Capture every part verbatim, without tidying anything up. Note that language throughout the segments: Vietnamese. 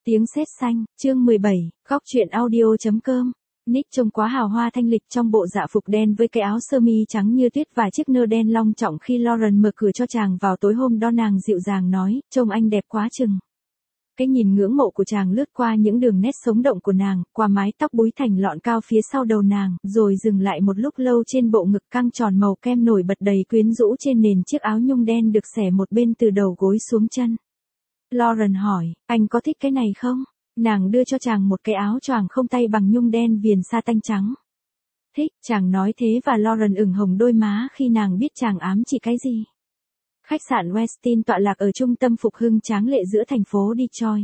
Tiếng sét xanh, chương mười bảy, góc truyện audio chấm com. Nick trông quá hào hoa thanh lịch trong bộ dạ phục đen với cái áo sơ mi trắng như tuyết và chiếc nơ đen long trọng khi Lauren mở cửa cho chàng vào tối hôm đó. Nàng dịu dàng nói, trông anh đẹp quá chừng. Cái nhìn ngưỡng mộ của chàng lướt qua những đường nét sống động của nàng, qua mái tóc búi thành lọn cao phía sau đầu nàng, rồi dừng lại một lúc lâu trên bộ ngực căng tròn màu kem nổi bật đầy quyến rũ trên nền chiếc áo nhung đen được xẻ một bên từ đầu gối xuống chân. Lauren hỏi, anh có thích cái này không? Nàng đưa cho chàng một cái áo choàng không tay bằng nhung đen viền sa tanh trắng. Thích, chàng nói thế và Lauren ửng hồng đôi má khi nàng biết chàng ám chỉ cái gì. Khách sạn Westin tọa lạc ở trung tâm phục hưng tráng lệ giữa thành phố Detroit.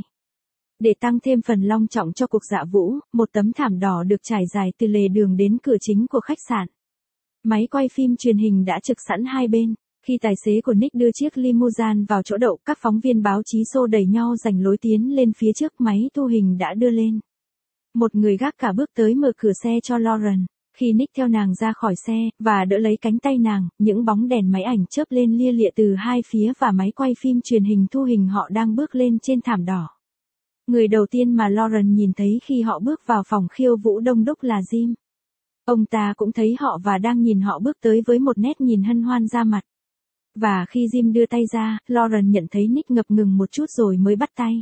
Để tăng thêm phần long trọng cho cuộc dạ vũ, một tấm thảm đỏ được trải dài từ lề đường đến cửa chính của khách sạn. Máy quay phim truyền hình đã trực sẵn hai bên. Khi tài xế của Nick đưa chiếc limousine vào chỗ đậu, các phóng viên báo chí xô đẩy nhau giành lối tiến lên phía trước. Máy thu hình đã đưa lên. Một người gác cả bước tới mở cửa xe cho Lauren. Khi Nick theo nàng ra khỏi xe, và đỡ lấy cánh tay nàng, những bóng đèn máy ảnh chớp lên lia lịa từ hai phía và máy quay phim truyền hình thu hình họ đang bước lên trên thảm đỏ. Người đầu tiên mà Lauren nhìn thấy khi họ bước vào phòng khiêu vũ đông đúc là Jim. Ông ta cũng thấy họ và đang nhìn họ bước tới với một nét nhìn hân hoan ra mặt. Và khi Jim đưa tay ra, Lauren nhận thấy Nick ngập ngừng một chút rồi mới bắt tay.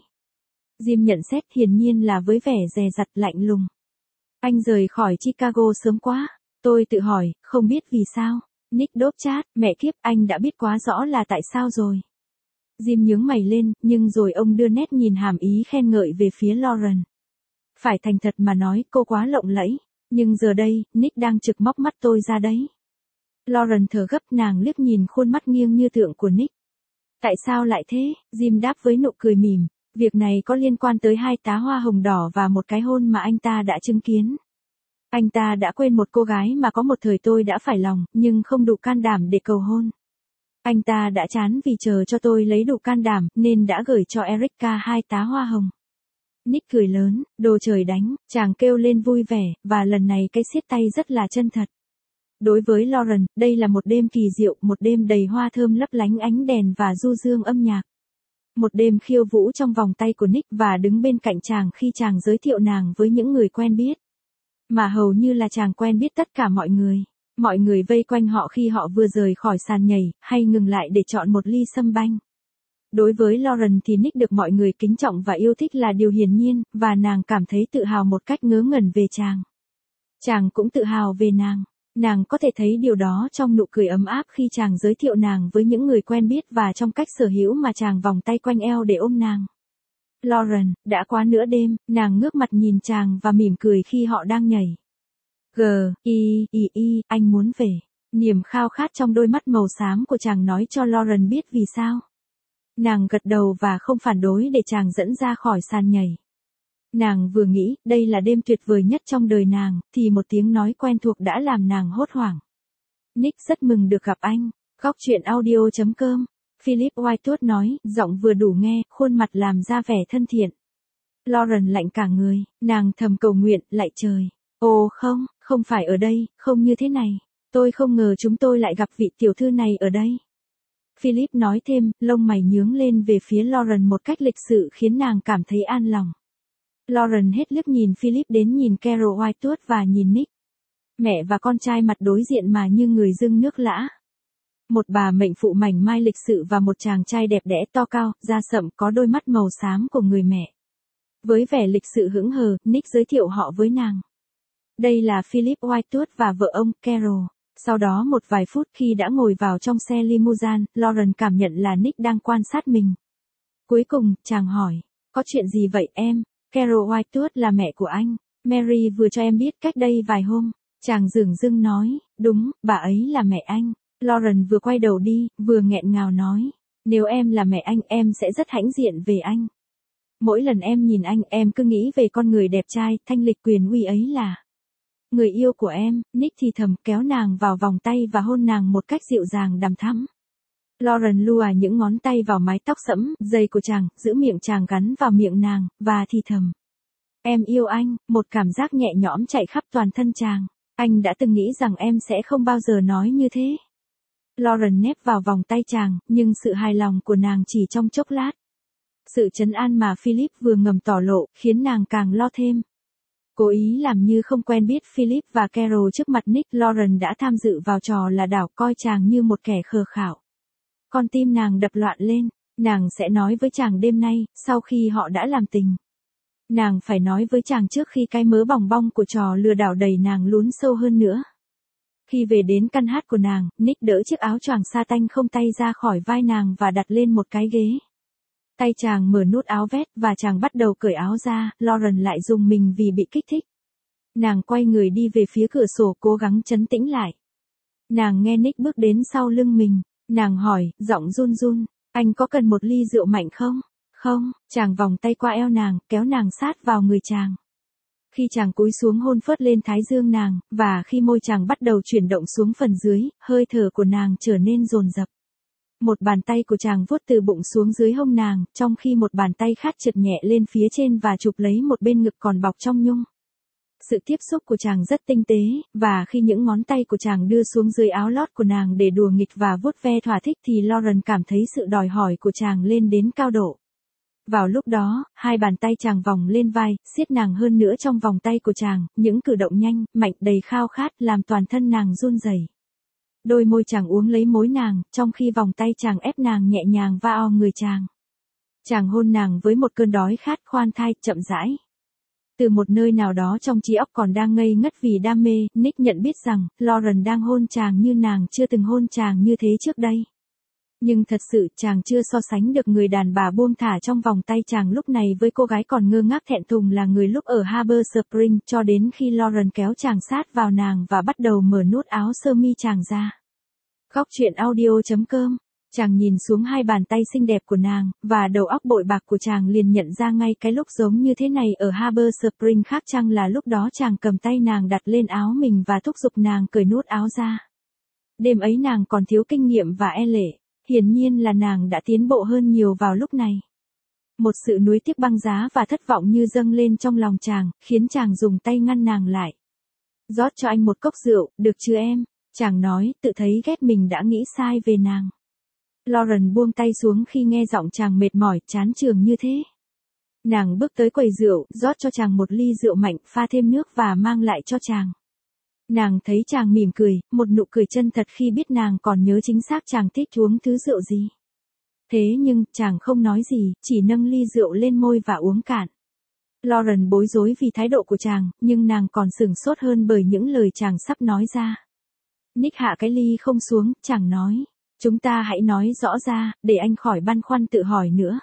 Jim nhận xét hiển nhiên là với vẻ dè dặt lạnh lùng. Anh rời khỏi Chicago sớm quá. Tôi tự hỏi, không biết vì sao. Nick đốp chát, mẹ kiếp, anh đã biết quá rõ là tại sao rồi. Jim nhướng mày lên, nhưng rồi ông đưa nét nhìn hàm ý khen ngợi về phía Lauren. Phải thành thật mà nói, cô quá lộng lẫy. Nhưng giờ đây, Nick đang trực móc mắt tôi ra đấy. Lauren thở gấp, nàng liếc nhìn khuôn mắt nghiêng như tượng của Nick. Tại sao lại thế? Jim đáp với nụ cười mỉm. Việc này có liên quan tới hai tá hoa hồng đỏ và một cái hôn mà anh ta đã chứng kiến. Anh ta đã quên một cô gái mà có một thời tôi đã phải lòng, nhưng không đủ can đảm để cầu hôn. Anh ta đã chán vì chờ cho tôi lấy đủ can đảm, nên đã gửi cho Erica hai tá hoa hồng. Nick cười lớn, đồ trời đánh, chàng kêu lên vui vẻ, và lần này cái siết tay rất là chân thật. Đối với Lauren, đây là một đêm kỳ diệu, một đêm đầy hoa thơm lấp lánh ánh đèn và du dương âm nhạc. Một đêm khiêu vũ trong vòng tay của Nick và đứng bên cạnh chàng khi chàng giới thiệu nàng với những người quen biết. Mà hầu như là chàng quen biết tất cả mọi người. Mọi người vây quanh họ khi họ vừa rời khỏi sàn nhảy, hay ngừng lại để chọn một ly sâm banh. Đối với Lauren thì Nick được mọi người kính trọng và yêu thích là điều hiển nhiên, và nàng cảm thấy tự hào một cách ngớ ngẩn về chàng. Chàng cũng tự hào về nàng. Nàng có thể thấy điều đó trong nụ cười ấm áp khi chàng giới thiệu nàng với những người quen biết và trong cách sở hữu mà chàng vòng tay quanh eo để ôm nàng. Lauren, đã quá nửa đêm, nàng ngước mặt nhìn chàng và mỉm cười khi họ đang nhảy. G, I, I, I, anh muốn về. Niềm khao khát trong đôi mắt màu xám của chàng nói cho Lauren biết vì sao. Nàng gật đầu và không phản đối để chàng dẫn ra khỏi sàn nhảy. Nàng vừa nghĩ, đây là đêm tuyệt vời nhất trong đời nàng, thì một tiếng nói quen thuộc đã làm nàng hốt hoảng. Nick rất mừng được gặp anh. Góc truyện audio chấm com. Philip Whitewood nói, giọng vừa đủ nghe, khuôn mặt làm ra vẻ thân thiện. Lauren lạnh cả người, nàng thầm cầu nguyện, lạy trời. Ồ không, không phải ở đây, không như thế này. Tôi không ngờ chúng tôi lại gặp vị tiểu thư này ở đây. Philip nói thêm, lông mày nhướng lên về phía Lauren một cách lịch sự khiến nàng cảm thấy an lòng. Lauren hết liếc nhìn Philip đến nhìn Carol Whitewood và nhìn Nick. Mẹ và con trai mặt đối diện mà như người dưng nước lã. Một bà mệnh phụ mảnh mai lịch sự và một chàng trai đẹp đẽ to cao, da sậm có đôi mắt màu xám của người mẹ. Với vẻ lịch sự hững hờ, Nick giới thiệu họ với nàng. Đây là Philip Whitewood và vợ ông, Carol. Sau đó một vài phút khi đã ngồi vào trong xe limousine, Lauren cảm nhận là Nick đang quan sát mình. Cuối cùng, chàng hỏi, có chuyện gì vậy em? Carol Whitewood là mẹ của anh. Mary vừa cho em biết cách đây vài hôm. Chàng dửng dưng nói, đúng, bà ấy là mẹ anh. Lauren vừa quay đầu đi, vừa nghẹn ngào nói, nếu em là mẹ anh, em sẽ rất hãnh diện về anh. Mỗi lần em nhìn anh, em cứ nghĩ về con người đẹp trai, thanh lịch quyền uy ấy là người yêu của em. Nick thì thầm kéo nàng vào vòng tay và hôn nàng một cách dịu dàng đằm thắm. Lauren lùa những ngón tay vào mái tóc sẫm, dày của chàng, giữ miệng chàng gắn vào miệng nàng, và thì thầm. Em yêu anh, một cảm giác nhẹ nhõm chạy khắp toàn thân chàng. Anh đã từng nghĩ rằng em sẽ không bao giờ nói như thế. Lauren nép vào vòng tay chàng, nhưng sự hài lòng của nàng chỉ trong chốc lát. Sự trấn an mà Philip vừa ngầm tỏ lộ, khiến nàng càng lo thêm. Cố ý làm như không quen biết Philip và Carol trước mặt Nick, Lauren đã tham dự vào trò là đảo coi chàng như một kẻ khờ khạo. Con tim nàng đập loạn lên, nàng sẽ nói với chàng đêm nay, sau khi họ đã làm tình. Nàng phải nói với chàng trước khi cái mớ bòng bong của trò lừa đảo đẩy nàng lún sâu hơn nữa. Khi về đến căn hát của nàng, Nick đỡ chiếc áo choàng sa tanh không tay ra khỏi vai nàng và đặt lên một cái ghế. Tay chàng mở nút áo vest và chàng bắt đầu cởi áo ra, Lauren lại rùng mình vì bị kích thích. Nàng quay người đi về phía cửa sổ cố gắng trấn tĩnh lại. Nàng nghe Nick bước đến sau lưng mình, nàng hỏi, giọng run run, anh có cần một ly rượu mạnh không? Không, chàng vòng tay qua eo nàng, kéo nàng sát vào người chàng. Khi chàng cúi xuống hôn phớt lên thái dương nàng, và khi môi chàng bắt đầu chuyển động xuống phần dưới, hơi thở của nàng trở nên dồn dập. Một bàn tay của chàng vuốt từ bụng xuống dưới hông nàng, trong khi một bàn tay khác trượt nhẹ lên phía trên và chụp lấy một bên ngực còn bọc trong nhung. Sự tiếp xúc của chàng rất tinh tế, và khi những ngón tay của chàng đưa xuống dưới áo lót của nàng để đùa nghịch và vuốt ve thỏa thích thì Lauren cảm thấy sự đòi hỏi của chàng lên đến cao độ. Vào lúc đó, hai bàn tay chàng vòng lên vai, siết nàng hơn nữa trong vòng tay của chàng, những cử động nhanh, mạnh đầy khao khát làm toàn thân nàng run rẩy. Đôi môi chàng uống lấy môi nàng, trong khi vòng tay chàng ép nàng nhẹ nhàng vào người chàng. Chàng hôn nàng với một cơn đói khát khoan thai, chậm rãi. Từ một nơi nào đó trong trí óc còn đang ngây ngất vì đam mê, Nick nhận biết rằng, Lauren đang hôn chàng như nàng chưa từng hôn chàng như thế trước đây. Nhưng thật sự chàng chưa so sánh được người đàn bà buông thả trong vòng tay chàng lúc này với cô gái còn ngơ ngác thẹn thùng là người lúc ở Harbor Spring, cho đến khi Lauren kéo chàng sát vào nàng và bắt đầu mở nút áo sơ mi chàng ra. Góc truyện audio chấm com. Chàng nhìn xuống hai bàn tay xinh đẹp của nàng, và đầu óc bội bạc của chàng liền nhận ra ngay cái lúc giống như thế này ở Harbor Spring khác chăng là lúc đó chàng cầm tay nàng đặt lên áo mình và thúc giục nàng cởi nút áo ra. Đêm ấy nàng còn thiếu kinh nghiệm và e lệ. Hiển nhiên là nàng đã tiến bộ hơn nhiều vào lúc này. Một sự nuối tiếc băng giá và thất vọng như dâng lên trong lòng chàng, khiến chàng dùng tay ngăn nàng lại. Rót cho anh một cốc rượu, được chưa em? Chàng nói, tự thấy ghét mình đã nghĩ sai về nàng. Lauren buông tay xuống khi nghe giọng chàng mệt mỏi, chán chường như thế. Nàng bước tới quầy rượu, rót cho chàng một ly rượu mạnh, pha thêm nước và mang lại cho chàng. Nàng thấy chàng mỉm cười, một nụ cười chân thật khi biết nàng còn nhớ chính xác chàng thích uống thứ rượu gì. Thế nhưng, chàng không nói gì, chỉ nâng ly rượu lên môi và uống cạn. Lauren bối rối vì thái độ của chàng, nhưng nàng còn sửng sốt hơn bởi những lời chàng sắp nói ra. Nick hạ cái ly không xuống, chàng nói, chúng ta hãy nói rõ ra, để anh khỏi băn khoăn tự hỏi nữa.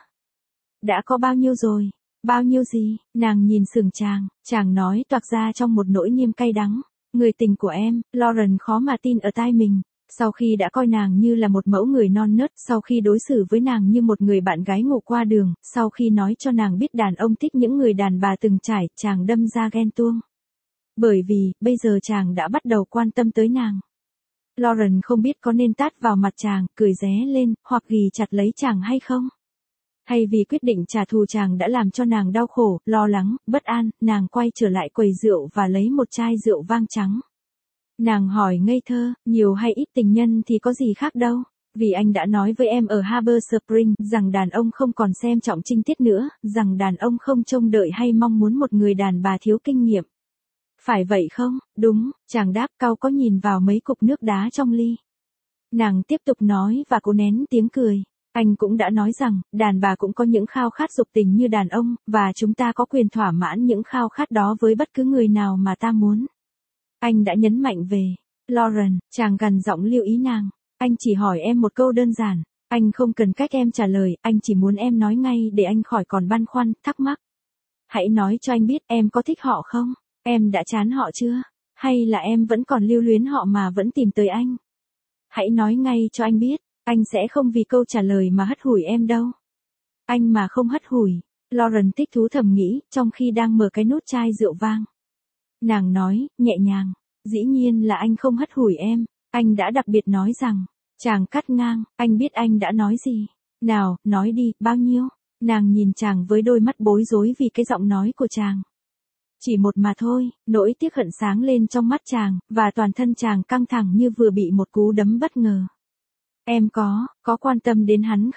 Đã có bao nhiêu rồi? Bao nhiêu gì? Nàng nhìn sừng chàng, chàng nói toạc ra trong một nỗi niềm cay đắng. Người tình của em, Lauren khó mà tin ở tai mình. Sau khi đã coi nàng như là một mẫu người non nớt, sau khi đối xử với nàng như một người bạn gái ngủ qua đường, sau khi nói cho nàng biết đàn ông thích những người đàn bà từng trải, chàng đâm ra ghen tuông. Bởi vì, bây giờ chàng đã bắt đầu quan tâm tới nàng. Lauren không biết có nên tát vào mặt chàng, cười ré lên, hoặc ghì chặt lấy chàng hay không. Hay vì quyết định trả thù chàng đã làm cho nàng đau khổ, lo lắng, bất an, nàng quay trở lại quầy rượu và lấy một chai rượu vang trắng. Nàng hỏi ngây thơ, nhiều hay ít tình nhân thì có gì khác đâu, vì anh đã nói với em ở Harbor Spring rằng đàn ông không còn xem trọng trinh tiết nữa, rằng đàn ông không trông đợi hay mong muốn một người đàn bà thiếu kinh nghiệm. Phải vậy không? Đúng, chàng đáp cau có nhìn vào mấy cục nước đá trong ly. Nàng tiếp tục nói và cố nén tiếng cười. Anh cũng đã nói rằng, đàn bà cũng có những khao khát dục tình như đàn ông, và chúng ta có quyền thỏa mãn những khao khát đó với bất cứ người nào mà ta muốn. Anh đã nhấn mạnh về, Lauren, chàng gằn giọng lưu ý nàng. Anh chỉ hỏi em một câu đơn giản, anh không cần cách em trả lời, anh chỉ muốn em nói ngay để anh khỏi còn băn khoăn, thắc mắc. Hãy nói cho anh biết em có thích họ không? Em đã chán họ chưa? Hay là em vẫn còn lưu luyến họ mà vẫn tìm tới anh? Hãy nói ngay cho anh biết. Anh sẽ không vì câu trả lời mà hất hủi em đâu. Anh mà không hất hủi. Lauren thích thú thầm nghĩ, trong khi đang mở cái nút chai rượu vang. Nàng nói, nhẹ nhàng, dĩ nhiên là anh không hất hủi em, anh đã đặc biệt nói rằng, chàng cắt ngang, anh biết anh đã nói gì. Nào, nói đi, bao nhiêu? Nàng nhìn chàng với đôi mắt bối rối vì cái giọng nói của chàng. Chỉ một mà thôi, nỗi tiếc hận sáng lên trong mắt chàng, và toàn thân chàng căng thẳng như vừa bị một cú đấm bất ngờ. Em có, có quan tâm đến hắn không?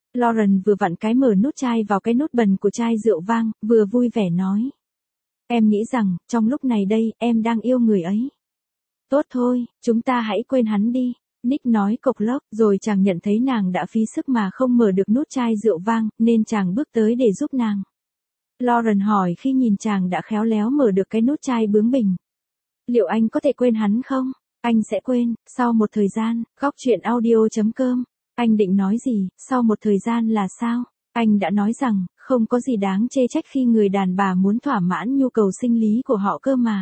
Lauren vừa vặn cái mở nút chai vào cái nút bần của chai rượu vang, vừa vui vẻ nói. Em nghĩ rằng, trong lúc này đây, em đang yêu người ấy. Tốt thôi, chúng ta hãy quên hắn đi. Nick nói cộc lốc, rồi chàng nhận thấy nàng đã phí sức mà không mở được nút chai rượu vang, nên chàng bước tới để giúp nàng. Lauren hỏi khi nhìn chàng đã khéo léo mở được cái nút chai bướng bỉnh. Liệu anh có thể quên hắn không? Anh sẽ quên, sau một thời gian, góc chuyện audio chấm com. Anh định nói gì, sau một thời gian là sao? Anh đã nói rằng, không có gì đáng chê trách khi người đàn bà muốn thỏa mãn nhu cầu sinh lý của họ cơ mà.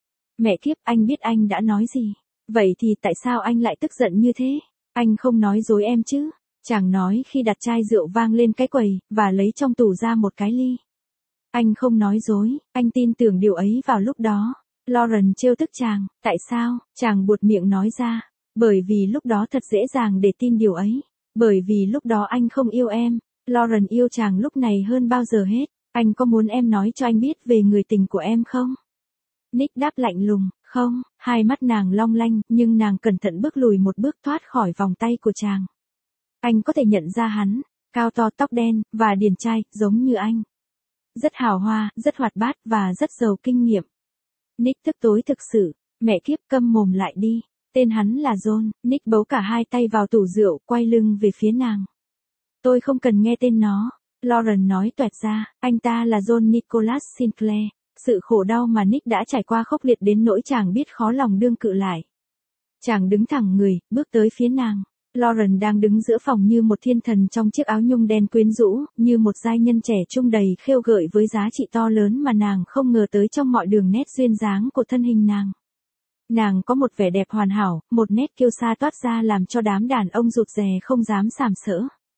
Mẹ kiếp, anh biết anh đã nói gì. Vậy thì tại sao anh lại tức giận như thế? Anh không nói dối em chứ? Chàng nói khi đặt chai rượu vang lên cái quầy, và lấy trong tủ ra một cái ly. Anh không nói dối, anh tin tưởng điều ấy vào lúc đó. Lauren trêu tức chàng, tại sao? Chàng buột miệng nói ra. Bởi vì lúc đó thật dễ dàng để tin điều ấy. Bởi vì lúc đó anh không yêu em. Lauren yêu chàng lúc này hơn bao giờ hết. Anh có muốn em nói cho anh biết về người tình của em không? Nick đáp lạnh lùng, không, hai mắt nàng long lanh, nhưng nàng cẩn thận bước lùi một bước thoát khỏi vòng tay của chàng. Anh có thể nhận ra hắn, cao to tóc đen, và điển trai, giống như anh. Rất hào hoa, rất hoạt bát, và rất giàu kinh nghiệm. Nick tức tối thực sự, mẹ kiếp câm mồm lại đi, tên hắn là John. Nick bấu cả hai tay vào tủ rượu, quay lưng về phía nàng. Tôi không cần nghe tên nó, Lauren nói toẹt ra, anh ta là John Nicholas Sinclair. Sự khổ đau mà Nick đã trải qua khốc liệt đến nỗi chàng biết khó lòng đương cự lại. Chàng đứng thẳng người, bước tới phía nàng. Lauren đang đứng giữa phòng như một thiên thần trong chiếc áo nhung đen quyến rũ, như một giai nhân trẻ trung đầy khêu gợi với giá trị to lớn mà nàng không ngờ tới trong mọi đường nét duyên dáng của thân hình nàng. Nàng có một vẻ đẹp hoàn hảo, một nét kiêu sa toát ra làm cho đám đàn ông rụt rè không dám sàm sỡ.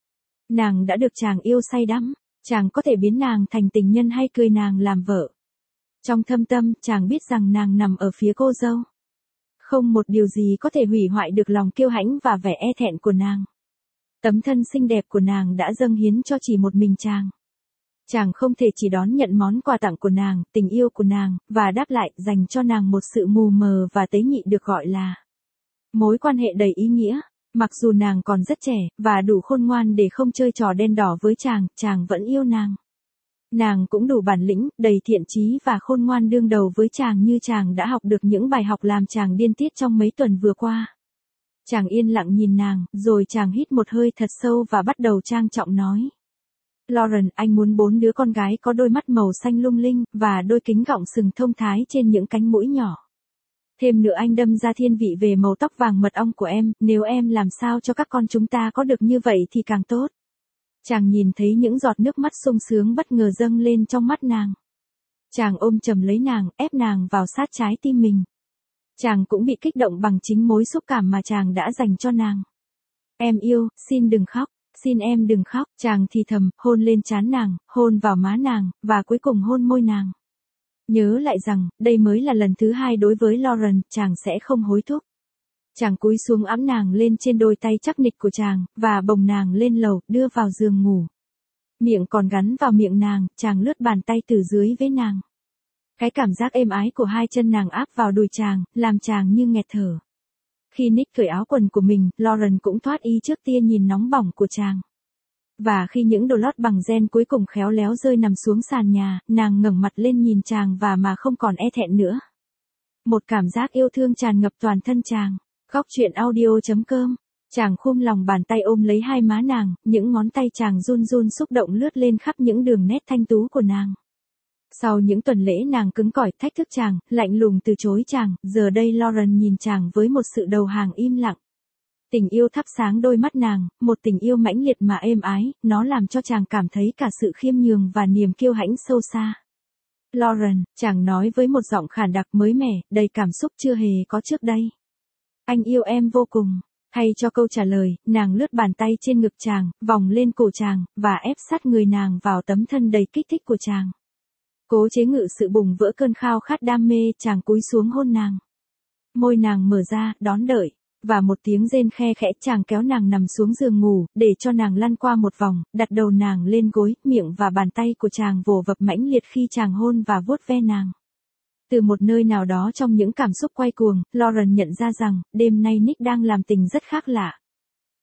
Nàng đã được chàng yêu say đắm, chàng có thể biến nàng thành tình nhân hay cưới nàng làm vợ. Trong thâm tâm, chàng biết rằng nàng nằm ở phía cô dâu. Không một điều gì có thể hủy hoại được lòng kiêu hãnh và vẻ e thẹn của nàng. Tấm thân xinh đẹp của nàng đã dâng hiến cho chỉ một mình chàng. Chàng không thể chỉ đón nhận món quà tặng của nàng, tình yêu của nàng, và đáp lại dành cho nàng một sự mù mờ và tế nhị được gọi là mối quan hệ đầy ý nghĩa. Mặc dù nàng còn rất trẻ, và đủ khôn ngoan để không chơi trò đen đỏ với chàng, chàng vẫn yêu nàng. Nàng cũng đủ bản lĩnh, đầy thiện chí và khôn ngoan đương đầu với chàng như chàng đã học được những bài học làm chàng điên tiết trong mấy tuần vừa qua. Chàng yên lặng nhìn nàng, rồi chàng hít một hơi thật sâu và bắt đầu trang trọng nói. Lauren, anh muốn bốn đứa con gái có đôi mắt màu xanh lung linh, và đôi kính gọng sừng thông thái trên những cánh mũi nhỏ. Thêm nữa anh đâm ra thiên vị về màu tóc vàng mật ong của em, nếu em làm sao cho các con chúng ta có được như vậy thì càng tốt. Chàng nhìn thấy những giọt nước mắt sung sướng bất ngờ dâng lên trong mắt nàng. Chàng ôm chầm lấy nàng, ép nàng vào sát trái tim mình. Chàng cũng bị kích động bằng chính mối xúc cảm mà chàng đã dành cho nàng. Em yêu, xin đừng khóc, xin em đừng khóc. Chàng thì thầm, hôn lên trán nàng, hôn vào má nàng, và cuối cùng hôn môi nàng. Nhớ lại rằng, đây mới là lần thứ hai đối với Lauren, chàng sẽ không hối thúc. Chàng cúi xuống ẵm nàng lên trên đôi tay chắc nịch của chàng, và bồng nàng lên lầu, đưa vào giường ngủ. Miệng còn gắn vào miệng nàng, chàng lướt bàn tay từ dưới với nàng. Cái cảm giác êm ái của hai chân nàng áp vào đùi chàng, làm chàng như nghẹt thở. Khi Nick cởi áo quần của mình, Lauren cũng thoát y trước tia nhìn nóng bỏng của chàng. Và khi những đồ lót bằng ren cuối cùng khéo léo rơi nằm xuống sàn nhà, nàng ngẩng mặt lên nhìn chàng và mà không còn e thẹn nữa. Một cảm giác yêu thương tràn ngập toàn thân chàng. Góc chuyện audio chấm com. Chàng khum lòng bàn tay ôm lấy hai má nàng, những ngón tay chàng run run xúc động lướt lên khắp những đường nét thanh tú của nàng. Sau những tuần lễ nàng cứng cỏi thách thức chàng, lạnh lùng từ chối chàng, giờ đây Lauren nhìn chàng với một sự đầu hàng im lặng. Tình yêu thắp sáng đôi mắt nàng, một tình yêu mãnh liệt mà êm ái, nó làm cho chàng cảm thấy cả sự khiêm nhường và niềm kiêu hãnh sâu xa. Lauren, chàng nói với một giọng khản đặc mới mẻ, đầy cảm xúc chưa hề có trước đây. Anh yêu em vô cùng. Thay cho câu trả lời, nàng lướt bàn tay trên ngực chàng, vòng lên cổ chàng, và ép sát người nàng vào tấm thân đầy kích thích của chàng. Cố chế ngự sự bùng vỡ cơn khao khát đam mê, chàng cúi xuống hôn nàng. Môi nàng mở ra, đón đợi, và một tiếng rên khe khẽ chàng kéo nàng nằm xuống giường ngủ, để cho nàng lăn qua một vòng, đặt đầu nàng lên gối, miệng và bàn tay của chàng vồ vập mãnh liệt khi chàng hôn và vuốt ve nàng. Từ một nơi nào đó trong những cảm xúc quay cuồng, Lauren nhận ra rằng, đêm nay Nick đang làm tình rất khác lạ.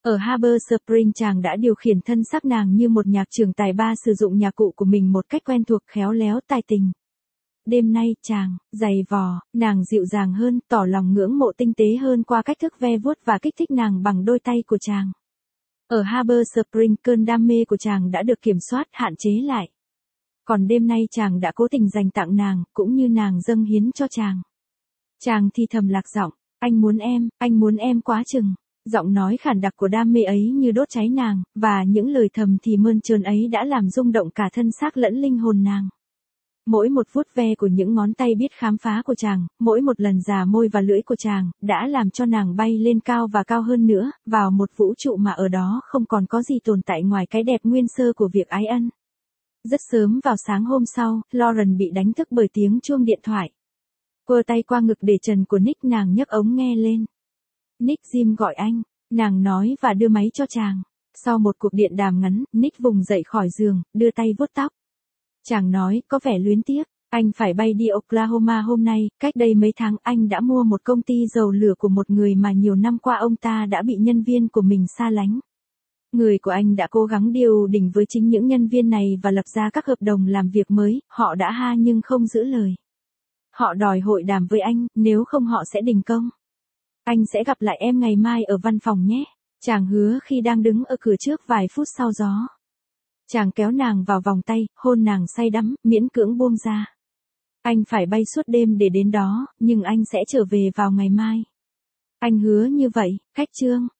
Ở Harbor Spring chàng đã điều khiển thân xác nàng như một nhạc trưởng tài ba sử dụng nhạc cụ của mình một cách quen thuộc khéo léo tài tình. Đêm nay chàng, giày vò, nàng dịu dàng hơn, tỏ lòng ngưỡng mộ tinh tế hơn qua cách thức ve vuốt và kích thích nàng bằng đôi tay của chàng. Ở Harbor Spring cơn đam mê của chàng đã được kiểm soát hạn chế lại. Còn đêm nay chàng đã cố tình dành tặng nàng, cũng như nàng dâng hiến cho chàng. Chàng thì thầm lạc giọng, anh muốn em, anh muốn em quá chừng. Giọng nói khản đặc của đam mê ấy như đốt cháy nàng, và những lời thầm thì mơn trớn ấy đã làm rung động cả thân xác lẫn linh hồn nàng. Mỗi một vuốt ve của những ngón tay biết khám phá của chàng, mỗi một lần già môi và lưỡi của chàng, đã làm cho nàng bay lên cao và cao hơn nữa, vào một vũ trụ mà ở đó không còn có gì tồn tại ngoài cái đẹp nguyên sơ của việc ái ân. Rất sớm vào sáng hôm sau, Lauren bị đánh thức bởi tiếng chuông điện thoại. Quơ tay qua ngực để trần của Nick, nàng nhấc ống nghe lên. Nick, Jim gọi anh, nàng nói và đưa máy cho chàng. Sau một cuộc điện đàm ngắn, Nick vùng dậy khỏi giường, đưa tay vuốt tóc. Chàng nói, có vẻ luyến tiếc, anh phải bay đi Oklahoma hôm nay, cách đây mấy tháng anh đã mua một công ty dầu lửa của một người mà nhiều năm qua ông ta đã bị nhân viên của mình xa lánh. Người của anh đã cố gắng điều đình với chính những nhân viên này và lập ra các hợp đồng làm việc mới, họ đã ha nhưng không giữ lời. Họ đòi hội đàm với anh, nếu không họ sẽ đình công. Anh sẽ gặp lại em ngày mai ở văn phòng nhé. Chàng hứa khi đang đứng ở cửa trước vài phút sau gió. Chàng kéo nàng vào vòng tay, hôn nàng say đắm, miễn cưỡng buông ra. Anh phải bay suốt đêm để đến đó, nhưng anh sẽ trở về vào ngày mai. Anh hứa như vậy, khách chương.